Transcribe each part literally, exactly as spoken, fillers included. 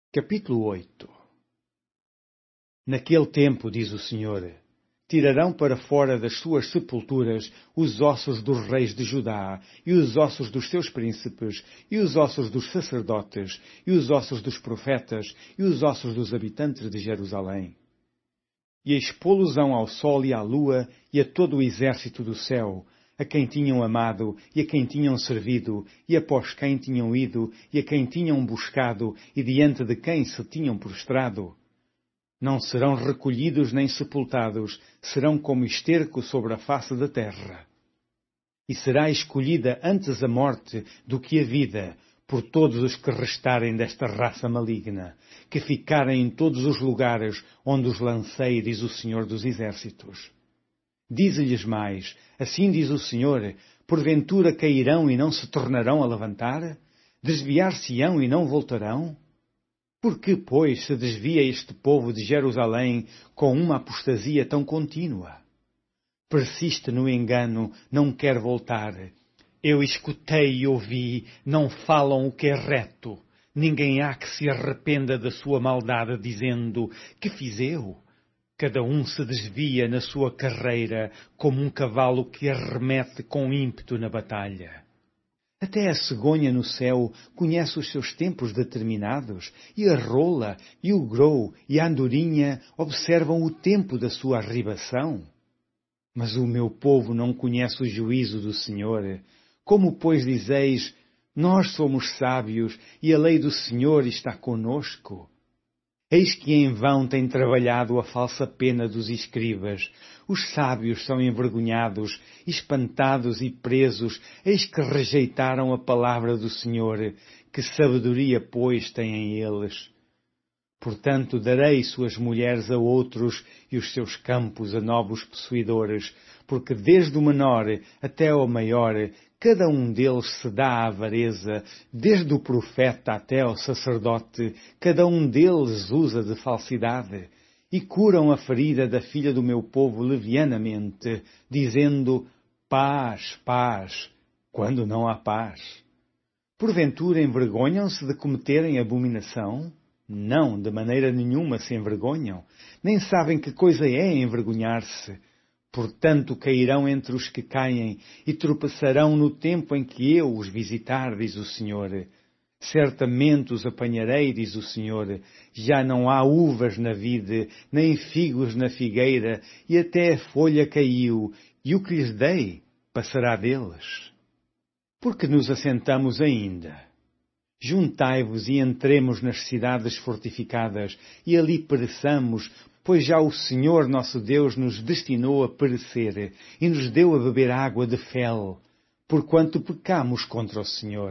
Capítulo oito. Naquele tempo, diz o Senhor, tirarão para fora das suas sepulturas os ossos dos reis de Judá, e os ossos dos seus príncipes, e os ossos dos sacerdotes, e os ossos dos profetas, e os ossos dos habitantes de Jerusalém. E expô-los-ão ao sol e à lua, e a todo o exército do céu, a quem tinham amado, e a quem tinham servido, e após quem tinham ido, e a quem tinham buscado, e diante de quem se tinham prostrado. Não serão recolhidos nem sepultados, serão como esterco sobre a face da terra. E será escolhida antes a morte do que a vida, por todos os que restarem desta raça maligna, que ficarem em todos os lugares onde os lancei, diz o Senhor dos Exércitos. Dize-lhes mais, assim diz o Senhor, porventura cairão e não se tornarão a levantar? Desviar-se-ão e não voltarão? Por que, pois, se desvia este povo de Jerusalém com uma apostasia tão contínua? Persiste no engano, não quer voltar. Eu escutei e ouvi, não falam o que é reto. Ninguém há que se arrependa da sua maldade, dizendo, que fiz eu? Cada um se desvia na sua carreira, como um cavalo que arremete com ímpeto na batalha. Até a cegonha no céu conhece os seus tempos determinados, e a rola, e o grou, e a andorinha observam o tempo da sua arribação. Mas o meu povo não conhece o juízo do Senhor. Como, pois, dizeis, nós somos sábios, e a lei do Senhor está conosco? Eis que em vão tem trabalhado a falsa pena dos escribas. Os sábios são envergonhados, espantados e presos, eis que rejeitaram a palavra do Senhor. Que sabedoria, pois, têm eles? Portanto, darei suas mulheres a outros e os seus campos a novos possuidores, porque desde o menor até ao maior, cada um deles se dá à avareza, desde o profeta até ao sacerdote, cada um deles usa de falsidade, e curam a ferida da filha do meu povo levianamente, dizendo, paz, paz, quando não há paz. Porventura envergonham-se de cometerem abominação? Não, de maneira nenhuma se envergonham, nem sabem que coisa é envergonhar-se. Portanto cairão entre os que caem e tropeçarão no tempo em que eu os visitar, diz o Senhor. Certamente os apanharei, diz o Senhor. Já não há uvas na vide, nem figos na figueira, e até a folha caiu, e o que lhes dei passará deles. Porque nos assentamos ainda? Juntai-vos e entremos nas cidades fortificadas, e ali pereçamos, pois já o Senhor nosso Deus nos destinou a perecer, e nos deu a beber água de fel, porquanto pecamos contra o Senhor.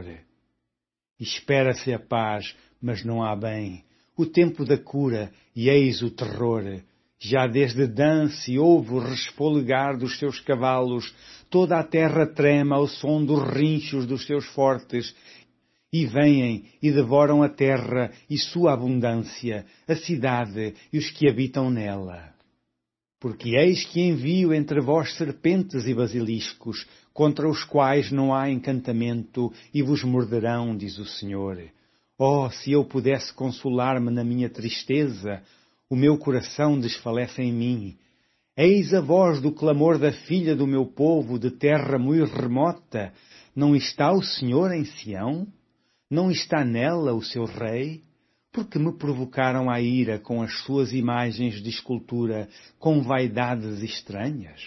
Espera-se a paz, mas não há bem, o tempo da cura, e eis o terror. Já desde Dan se ouve o resfolegar dos seus cavalos, toda a terra trema ao som dos rinchos dos seus fortes, e vêm e devoram a terra e sua abundância, a cidade e os que habitam nela. Porque eis que envio entre vós serpentes e basiliscos, contra os quais não há encantamento, e vos morderão, diz o Senhor. Oh, se eu pudesse consolar-me na minha tristeza, o meu coração desfalece em mim. Eis a voz do clamor da filha do meu povo, de terra muito remota. Não está o Senhor em Sião? Não está nela o seu rei? Porque me provocaram a ira com as suas imagens de escultura, com vaidades estranhas?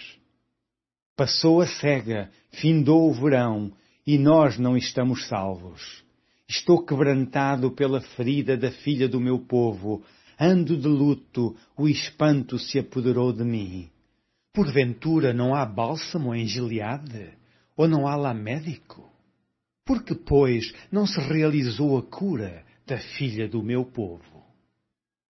Passou a cega, findou o verão, e nós não estamos salvos. Estou quebrantado pela ferida da filha do meu povo, ando de luto, o espanto se apoderou de mim. Porventura não há bálsamo em Gileade? Ou não há lá médico? Porque, pois, não se realizou a cura da filha do meu povo?